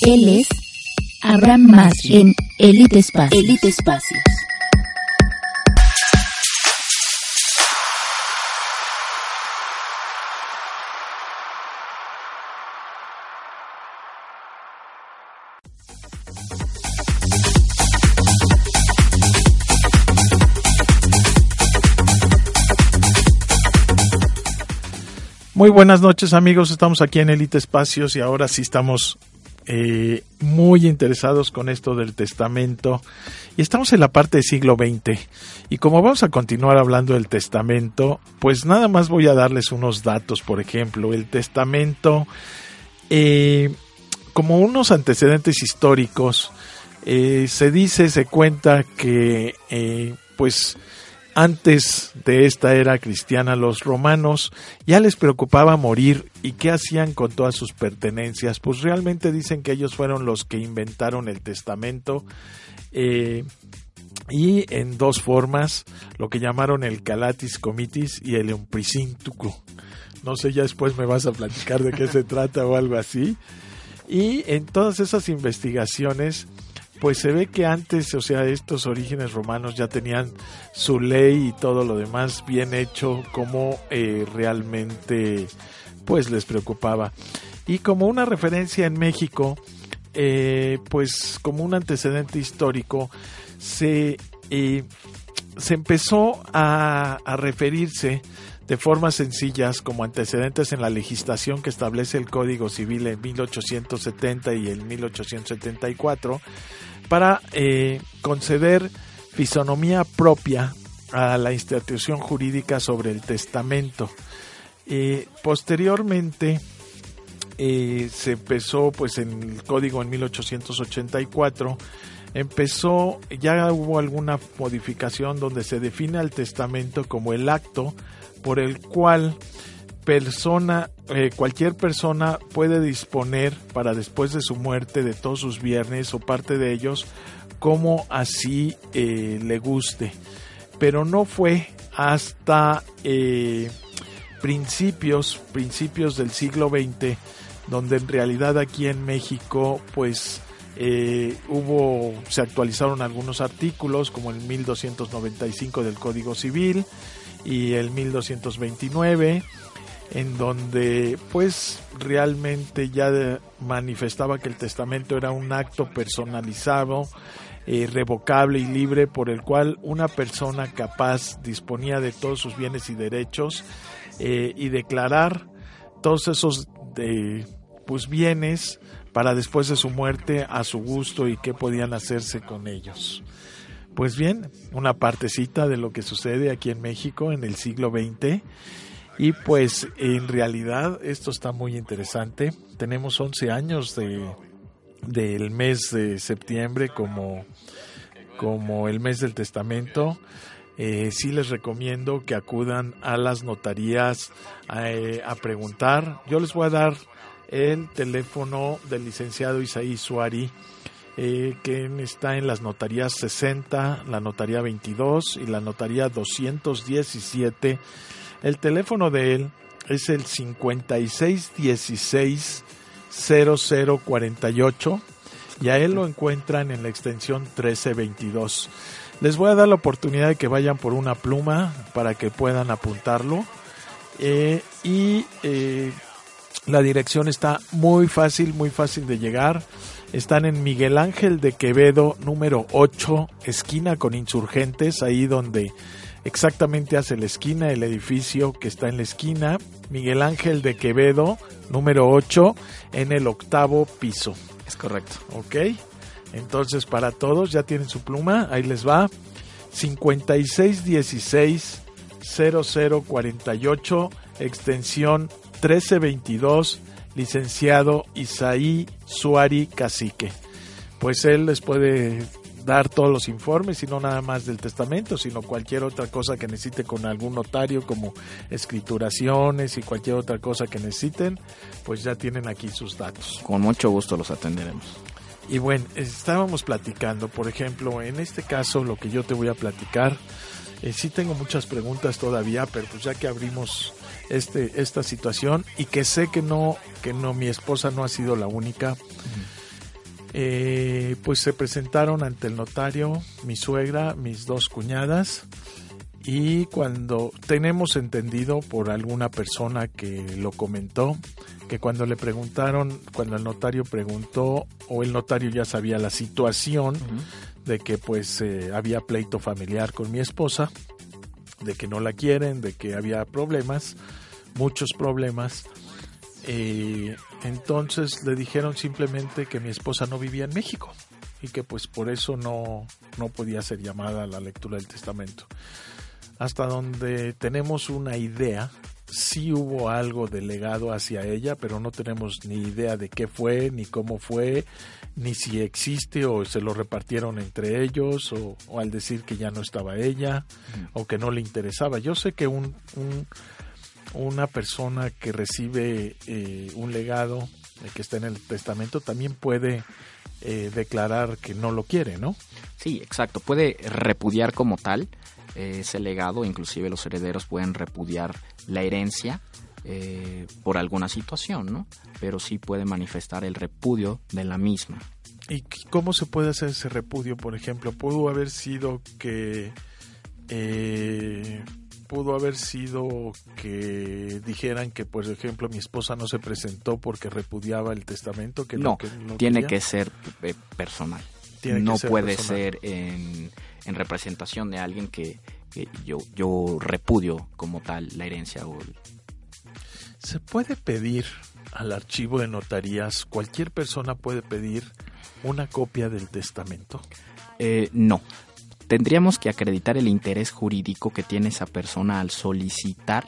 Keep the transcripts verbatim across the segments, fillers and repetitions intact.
Él es Abraham Masri en Elite Espacios. Elite Espacios. Muy buenas noches, amigos, estamos aquí en Elite Espacios y ahora sí estamos eh, muy interesados con esto del testamento y estamos en la parte del siglo veinte y como vamos a continuar hablando del testamento, pues nada más voy a darles unos datos. Por ejemplo, el testamento, eh, como unos antecedentes históricos, eh, se dice, se cuenta que eh, pues antes de esta era cristiana, los romanos ya les preocupaba morir. ¿Y qué hacían con todas sus pertenencias? Pues realmente dicen que ellos fueron los que inventaron el testamento, eh, y en dos formas, lo que llamaron el Calatis Comitis y el Emprisintuco. No sé, ya después me vas a platicar de qué se trata o algo así. Y en todas esas investigaciones, pues se ve que antes, o sea, estos orígenes romanos ya tenían su ley y todo lo demás bien hecho, como eh, realmente pues les preocupaba. Y como una referencia en México, eh, pues como un antecedente histórico, se, eh, se empezó a, a referirse de formas sencillas como antecedentes en la legislación que establece el Código Civil en mil ochocientos setenta y en mil ochocientos setenta y cuatro, para eh, conceder fisonomía propia a la institución jurídica sobre el testamento. Eh, posteriormente eh, se empezó, pues en el código en mil ochocientos ochenta y cuatro, empezó, ya hubo alguna modificación donde se define al testamento como el acto por el cual persona, eh, cualquier persona puede disponer para después de su muerte de todos sus bienes o parte de ellos como así eh, le guste. Pero no fue hasta eh, principios, principios del siglo veinte donde en realidad aquí en México pues eh, hubo, se actualizaron algunos artículos como el mil doscientos noventa y cinco del Código Civil y el mil doscientos veintinueve, en donde pues realmente ya de, manifestaba que el testamento era un acto personalizado, eh, revocable y libre por el cual una persona capaz disponía de todos sus bienes y derechos, eh, y declarar todos esos de, pues, bienes para después de su muerte a su gusto y qué podían hacerse con ellos. Pues bien, una partecita de lo que sucede aquí en México en el siglo veinte. Y pues en realidad esto está muy interesante. Tenemos once años de del mes de septiembre como, como el mes del testamento. Eh, sí les recomiendo que acudan a las notarías a, eh, a preguntar. Yo les voy a dar el teléfono del licenciado Isaí Suari, eh, que está en las notarías sesenta, la notaría veintidós y la notaría doscientos diecisiete. El teléfono de él es el cincuenta y seis dieciséis cero cero cuarenta y ocho y a él lo encuentran en la extensión trece veintidós. Les voy a dar la oportunidad de que vayan por una pluma para que puedan apuntarlo, eh, y eh, la dirección está muy fácil, muy fácil de llegar. Están en Miguel Ángel de Quevedo, número ocho, esquina con Insurgentes, ahí donde exactamente hace la esquina, el edificio que está en la esquina, Miguel Ángel de Quevedo, número ocho, en el octavo piso. Es correcto. Ok, entonces para todos ya tienen su pluma, ahí les va, cincuenta y seis dieciséis cero cero cuarenta y ocho, extensión trece veintidós, licenciado Isaí Suari Cacique. Pues él les puede dar todos los informes y no nada más del testamento, sino cualquier otra cosa que necesite con algún notario, como escrituraciones y cualquier otra cosa que necesiten, pues ya tienen aquí sus datos. Con mucho gusto los atenderemos. Y bueno, estábamos platicando, por ejemplo, en este caso lo que yo te voy a platicar, eh, sí tengo muchas preguntas todavía, pero pues ya que abrimos este esta situación y que sé que no que no mi esposa no ha sido la única. Uh-huh. Eh, pues se presentaron ante el notario mi suegra, mis dos cuñadas, y cuando tenemos entendido por alguna persona que lo comentó, que cuando le preguntaron, cuando el notario preguntó, o el notario ya sabía la situación, uh-huh. de que pues eh, había pleito familiar con mi esposa, de que no la quieren, de que había problemas, muchos problemas. Eh, entonces le dijeron simplemente que mi esposa no vivía en México y que pues por eso no, no podía ser llamada a la lectura del testamento. Hasta donde tenemos una idea, sí hubo algo de legado hacia ella, pero no tenemos ni idea de qué fue, ni cómo fue, ni si existe o se lo repartieron entre ellos, o, o al decir que ya no estaba ella, mm. o que no le interesaba. Yo sé que un... un una persona que recibe eh, un legado eh, que está en el testamento también puede eh, declarar que no lo quiere, ¿no? Sí, exacto. Puede repudiar como tal eh, ese legado, inclusive los herederos pueden repudiar la herencia eh, por alguna situación, ¿no? Pero sí puede manifestar el repudio de la misma. ¿Y cómo se puede hacer ese repudio, por ejemplo? ¿Pudo haber sido que... Eh, pudo haber sido que dijeran que, por ejemplo, mi esposa no se presentó porque repudiaba el testamento? Que no, no, que no tiene quería? que ser eh, personal. Tiene no que ser puede personal. ser en, en representación de alguien que, que yo, yo repudio como tal la herencia. O el... ¿Se puede pedir al archivo de notarías, cualquier persona puede pedir una copia del testamento? Eh, no. Tendríamos que acreditar el interés jurídico que tiene esa persona al solicitar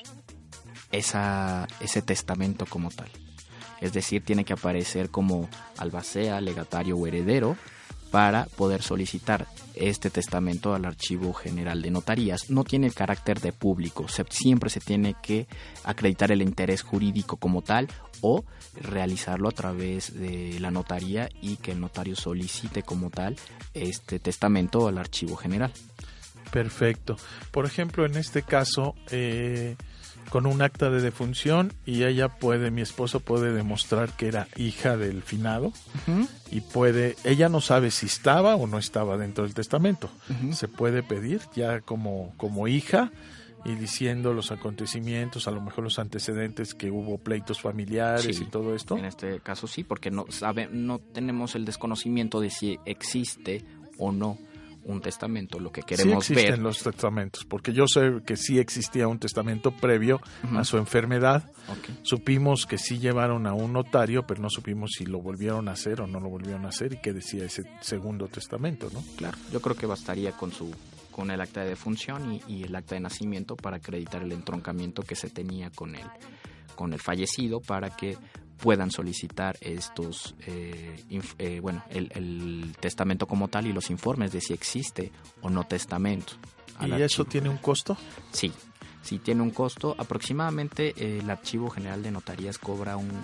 esa, ese testamento como tal. Es decir, tiene que aparecer como albacea, legatario o heredero para poder solicitar este testamento al Archivo General de Notarías. No tiene el carácter de público, se, siempre se tiene que acreditar el interés jurídico como tal o realizarlo a través de la notaría y que el notario solicite como tal este testamento al Archivo General. Perfecto. Por ejemplo, en este caso, eh, con un acta de defunción, y ella puede, mi esposo puede demostrar que era hija del finado, uh-huh. y puede, ella no sabe si estaba o no estaba dentro del testamento. Uh-huh. Se puede pedir ya como, como hija y diciendo los acontecimientos, a lo mejor los antecedentes, que hubo pleitos familiares, sí, y todo esto. En este caso sí, porque no sabe, no tenemos el desconocimiento de si existe o no un testamento. Lo que queremos sí existen ver los testamentos, porque yo sé que sí existía un testamento previo uh-huh. a su enfermedad. Okay. Supimos que sí llevaron a un notario, pero no supimos si lo volvieron a hacer o no lo volvieron a hacer y qué decía ese segundo testamento, ¿no? Claro, yo creo que bastaría con su con el acta de defunción y, y el acta de nacimiento para acreditar el entroncamiento que se tenía con el con el fallecido para que puedan solicitar estos eh, inf, eh, bueno el, el testamento como tal y los informes de si existe o no testamento. ¿Y archivo. Eso tiene un costo? Sí, sí tiene un costo. Aproximadamente eh, el Archivo General de Notarías cobra un,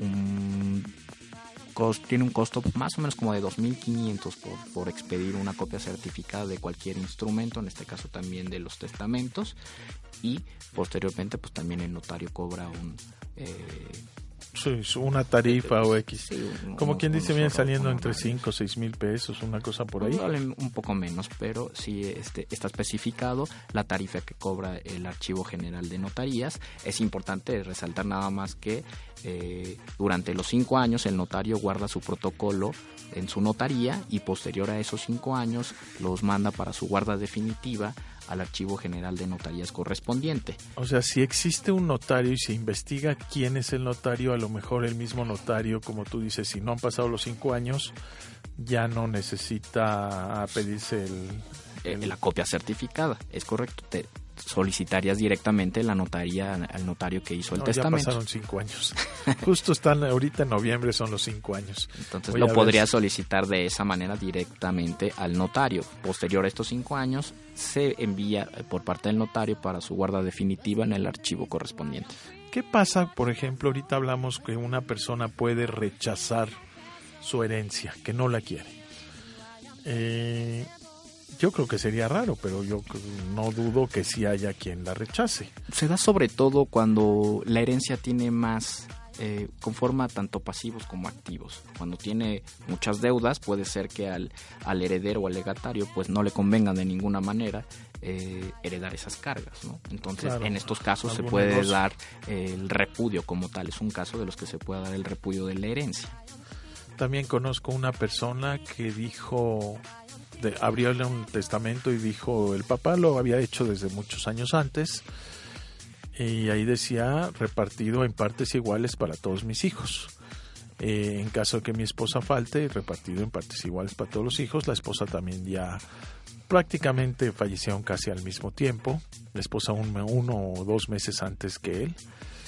un costo, tiene un costo más o menos como de dos mil quinientos por, por expedir una copia certificada de cualquier instrumento, en este caso también de los testamentos, y posteriormente pues también el notario cobra un eh, sí, una tarifa o X. Sí, como unos, quien dice, viene saliendo entre normales. cinco o seis mil pesos, una cosa por ahí. Valen un poco menos, pero sí este, está especificado la tarifa que cobra el Archivo General de Notarías. Es importante resaltar nada más que eh, durante los cinco años el notario guarda su protocolo en su notaría y posterior a esos cinco años los manda para su guarda definitiva al Archivo General de Notarías correspondiente. O sea, si existe un notario y se investiga quién es el notario, a lo mejor el mismo notario, como tú dices, si no han pasado los cinco años, ya no necesita pedirse el... el... Eh, la copia certificada, es correcto. Te solicitarías directamente la notaría al notario que hizo el no, testamento. Ya pasaron cinco años. Justo están ahorita en noviembre, son los cinco años. Entonces Voy lo podrías solicitar de esa manera directamente al notario. Posterior a estos cinco años, se envía por parte del notario para su guarda definitiva en el archivo correspondiente. ¿Qué pasa, por ejemplo, ahorita hablamos que una persona puede rechazar su herencia, que no la quiere? Eh... Yo creo que sería raro, pero yo no dudo que sí haya quien la rechace. Se da sobre todo cuando la herencia tiene más eh, conforma tanto pasivos como activos. Cuando tiene muchas deudas, puede ser que al, al heredero o al legatario pues no le convenga de ninguna manera eh, heredar esas cargas, ¿no? Entonces, claro, en estos casos se puede negocio. dar eh, el repudio como tal. Es un caso de los que se puede dar el repudio de la herencia. También conozco una persona que dijo, de, abrióle un testamento y dijo, el papá lo había hecho desde muchos años antes, y ahí decía repartido en partes iguales para todos mis hijos. Eh, en caso de que mi esposa falte, repartido en partes iguales para todos los hijos. La esposa también ya prácticamente fallecieron casi al mismo tiempo. La esposa un, uno o dos meses antes que él.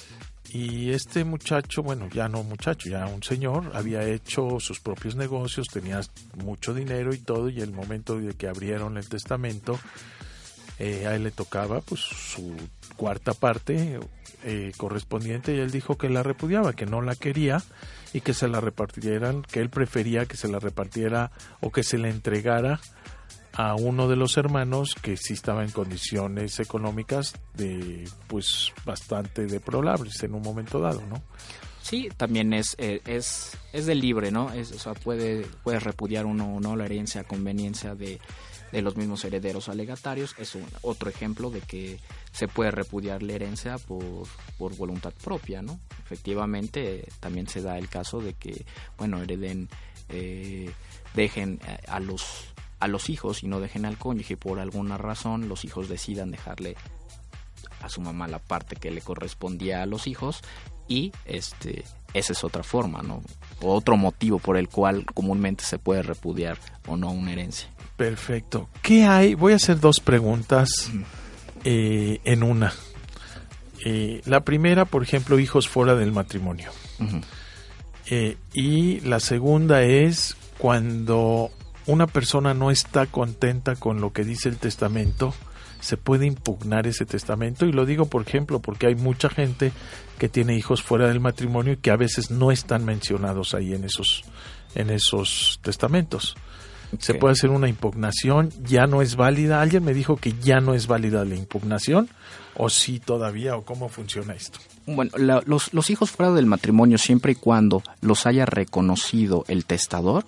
Y este muchacho, bueno, ya no muchacho, ya un señor, había hecho sus propios negocios, tenía mucho dinero y todo, y el momento de que abrieron el testamento, eh, a él le tocaba pues su cuarta parte eh, correspondiente, y él dijo que la repudiaba, que no la quería y que se la repartieran, que él prefería que se la repartiera o que se le entregara a uno de los hermanos que sí estaba en condiciones económicas de pues bastante deplorables en un momento dado, ¿no? Sí, también es eh, es es de libre, ¿no? Es, o sea, puede puede repudiar uno o no la herencia a conveniencia de, de los mismos herederos alegatarios. Es un otro ejemplo de que se puede repudiar la herencia por por voluntad propia, ¿no? Efectivamente, eh, también se da el caso de que, bueno, hereden, eh, dejen a los a los hijos y no dejen al cónyuge, y por alguna razón los hijos decidan dejarle a su mamá la parte que le correspondía a los hijos, y este esa es otra forma, ¿no? O otro motivo por el cual comúnmente se puede repudiar o no una herencia. Perfecto. ¿Qué hay? Voy a hacer dos preguntas eh, en una. Eh, la primera, por ejemplo, hijos fuera del matrimonio. Uh-huh. Eh, y la segunda es cuando una persona no está contenta con lo que dice el testamento, se puede impugnar ese testamento. Y lo digo, por ejemplo, porque hay mucha gente que tiene hijos fuera del matrimonio y que a veces no están mencionados ahí en esos, en esos testamentos. Okay. Se puede hacer una impugnación, ya no es válida. Alguien me dijo que ya no es válida la impugnación, o sí todavía, o cómo funciona esto. Bueno, la, los, los hijos fuera del matrimonio, siempre y cuando los haya reconocido el testador,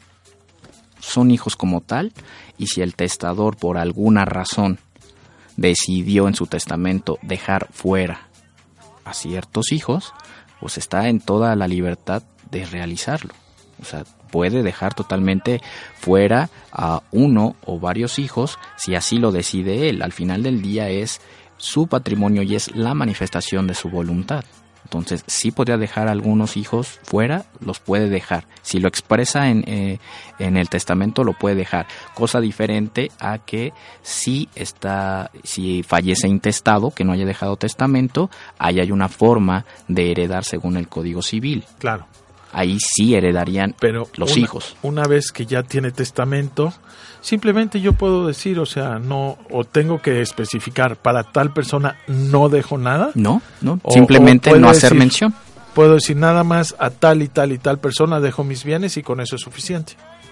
son hijos como tal, y si el testador por alguna razón decidió en su testamento dejar fuera a ciertos hijos, pues está en toda la libertad de realizarlo. O sea, puede dejar totalmente fuera a uno o varios hijos si así lo decide él. Al final del día es su patrimonio y es la manifestación de su voluntad. Entonces, sí podría dejar algunos hijos fuera, los puede dejar. Si lo expresa en, eh, en el testamento, lo puede dejar. Cosa diferente a que si está, si fallece intestado, que no haya dejado testamento, ahí hay una forma de heredar según el Código Civil. Claro. Ahí sí heredarían Pero los una, hijos. Una vez que ya tiene testamento, simplemente yo puedo decir, o sea, no, o tengo que especificar, para tal persona no dejo nada. No, no, o, simplemente o no hacer decir, mención. Puedo decir nada más a tal y tal y tal persona dejo mis bienes y con eso es suficiente.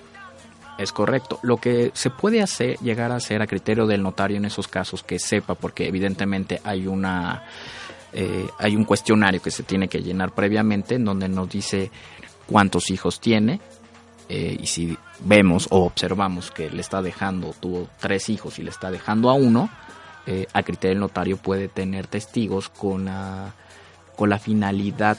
Es correcto. Lo que se puede hacer, llegar a hacer a criterio del notario en esos casos, que sepa, porque evidentemente hay una... Eh, hay un cuestionario que se tiene que llenar previamente en donde nos dice cuántos hijos tiene, eh, y si vemos o observamos que le está dejando, tuvo tres hijos y le está dejando a uno, eh, a criterio del notario puede tener testigos con la, con la finalidad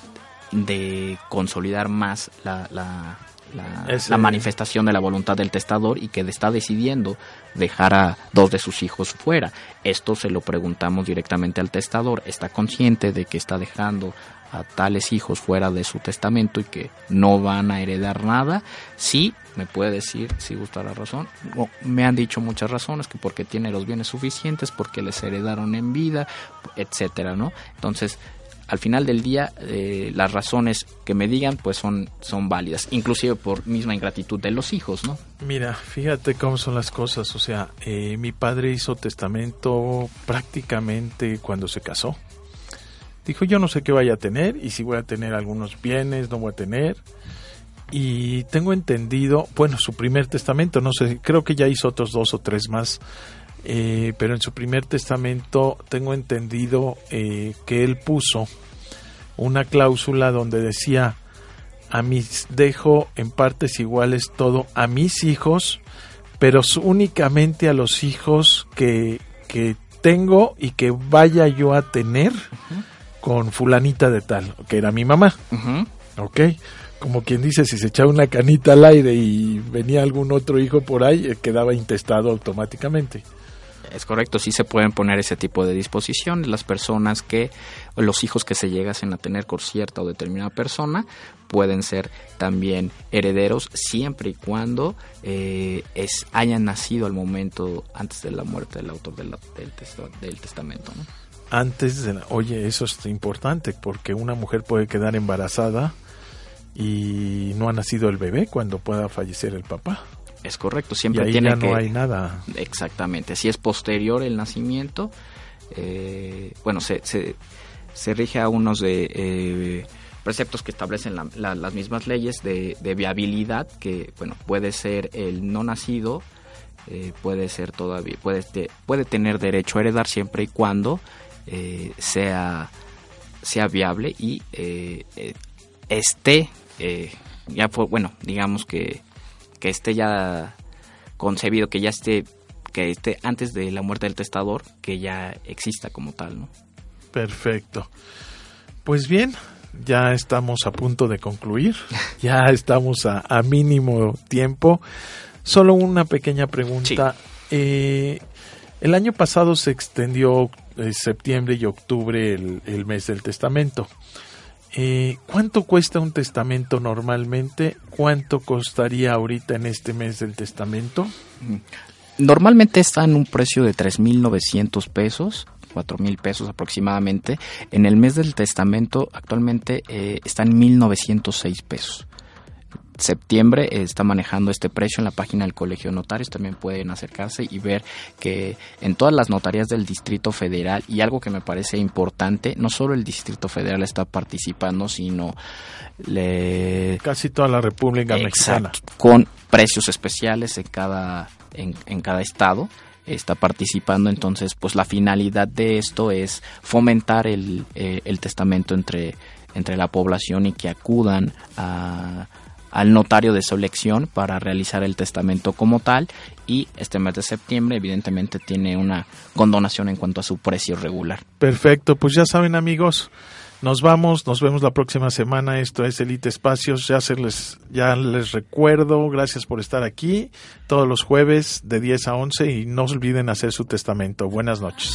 de consolidar más la, la, la, Ese... la manifestación de la voluntad del testador y que está decidiendo dejar a dos de sus hijos fuera. Esto se lo preguntamos directamente al testador. ¿Está consciente de que está dejando a tales hijos fuera de su testamento y que no van a heredar nada? Sí, me puede decir, si gusta la razón. No, me han dicho muchas razones, que porque tiene los bienes suficientes, porque les heredaron en vida, etcétera, ¿no? Entonces, al final del día, eh, las razones que me digan pues son, son válidas, inclusive por misma ingratitud de los hijos, ¿no? Mira, fíjate cómo son las cosas. O sea, eh, mi padre hizo testamento prácticamente cuando se casó. Dijo, yo no sé qué vaya a tener, y si voy a tener algunos bienes, no voy a tener. Y tengo entendido, bueno, su primer testamento, no sé, creo que ya hizo otros dos o tres más. Eh, pero en su primer testamento tengo entendido eh, que él puso una cláusula donde decía: a mis dejo en partes iguales todo a mis hijos, pero únicamente a los hijos que, que tengo y que vaya yo a tener uh-huh. con fulanita de tal, que era mi mamá. Uh-huh. ¿Ok? Como quien dice, si se echaba una canita al aire y venía algún otro hijo por ahí, quedaba intestado automáticamente. Es correcto, sí se pueden poner ese tipo de disposiciones. Las personas que, o los hijos que se llegasen a tener con cierta o determinada persona, pueden ser también herederos siempre y cuando eh, es, hayan nacido al momento antes de la muerte del autor del, del, test- del testamento, ¿no? Antes de la, oye, eso es importante, porque una mujer puede quedar embarazada y no ha nacido el bebé cuando pueda fallecer el papá. Es correcto, siempre y ahí tiene ya que... no hay nada. Exactamente, si es posterior el nacimiento, eh, bueno, se, se, se rige a unos de eh, preceptos que establecen la, la, las mismas leyes de, de viabilidad, que, bueno, puede ser el no nacido, eh, puede ser todavía, puede, te, puede tener derecho a heredar siempre y cuando eh, sea, sea viable y eh, eh, esté, eh, ya fue, bueno, digamos que que esté ya concebido, que ya esté, que esté antes de la muerte del testador, que ya exista como tal, ¿no? Perfecto. Pues bien, ya estamos a punto de concluir, ya estamos a, a mínimo tiempo. Solo una pequeña pregunta. Sí. Eh, el año pasado se extendió eh, septiembre y octubre el, el mes del testamento. Eh, ¿Cuánto cuesta un testamento normalmente? ¿Cuánto costaría ahorita en este mes del testamento? Normalmente está en un precio de tres mil novecientos pesos, cuatro mil pesos aproximadamente. En el mes del testamento actualmente eh, está en mil novecientos seis pesos. Septiembre eh, está manejando este precio en la página del Colegio de Notarios. También pueden acercarse y ver que en todas las notarías del Distrito Federal, y algo que me parece importante, no solo el Distrito Federal está participando, sino le... casi toda la República Mexicana. Exacto, con precios especiales en cada, en, en cada estado está participando. Entonces, pues la finalidad de esto es fomentar el, eh, el testamento entre, entre la población y que acudan a al notario de su elección para realizar el testamento como tal, y este mes de septiembre evidentemente tiene una condonación en cuanto a su precio regular. Perfecto, pues ya saben, amigos, nos vamos, nos vemos la próxima semana. Esto es Elite Espacios, ya se les, ya les recuerdo, gracias por estar aquí todos los jueves de diez a once y no se olviden hacer su testamento. Buenas noches.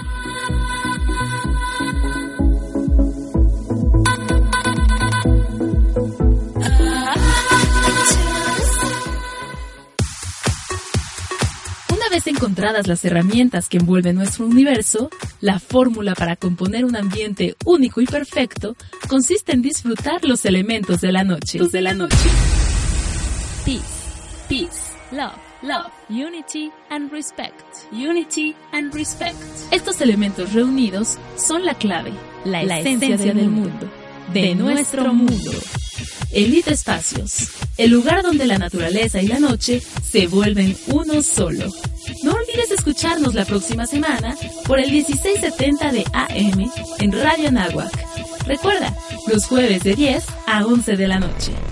Una vez encontradas las herramientas que envuelven nuestro universo, la fórmula para componer un ambiente único y perfecto consiste en disfrutar los elementos de la noche. De la noche. Peace, peace, love, love, unity and respect, unity and respect. Estos elementos reunidos son la clave, la, la esencia, esencia del, del mundo, de, de nuestro mundo. Elite Espacios, el lugar donde la naturaleza y la noche se vuelven uno solo. No olvides escucharnos la próxima semana por el dieciséis setenta de A M en Radio Anáhuac. Recuerda, los jueves de diez a once de la noche.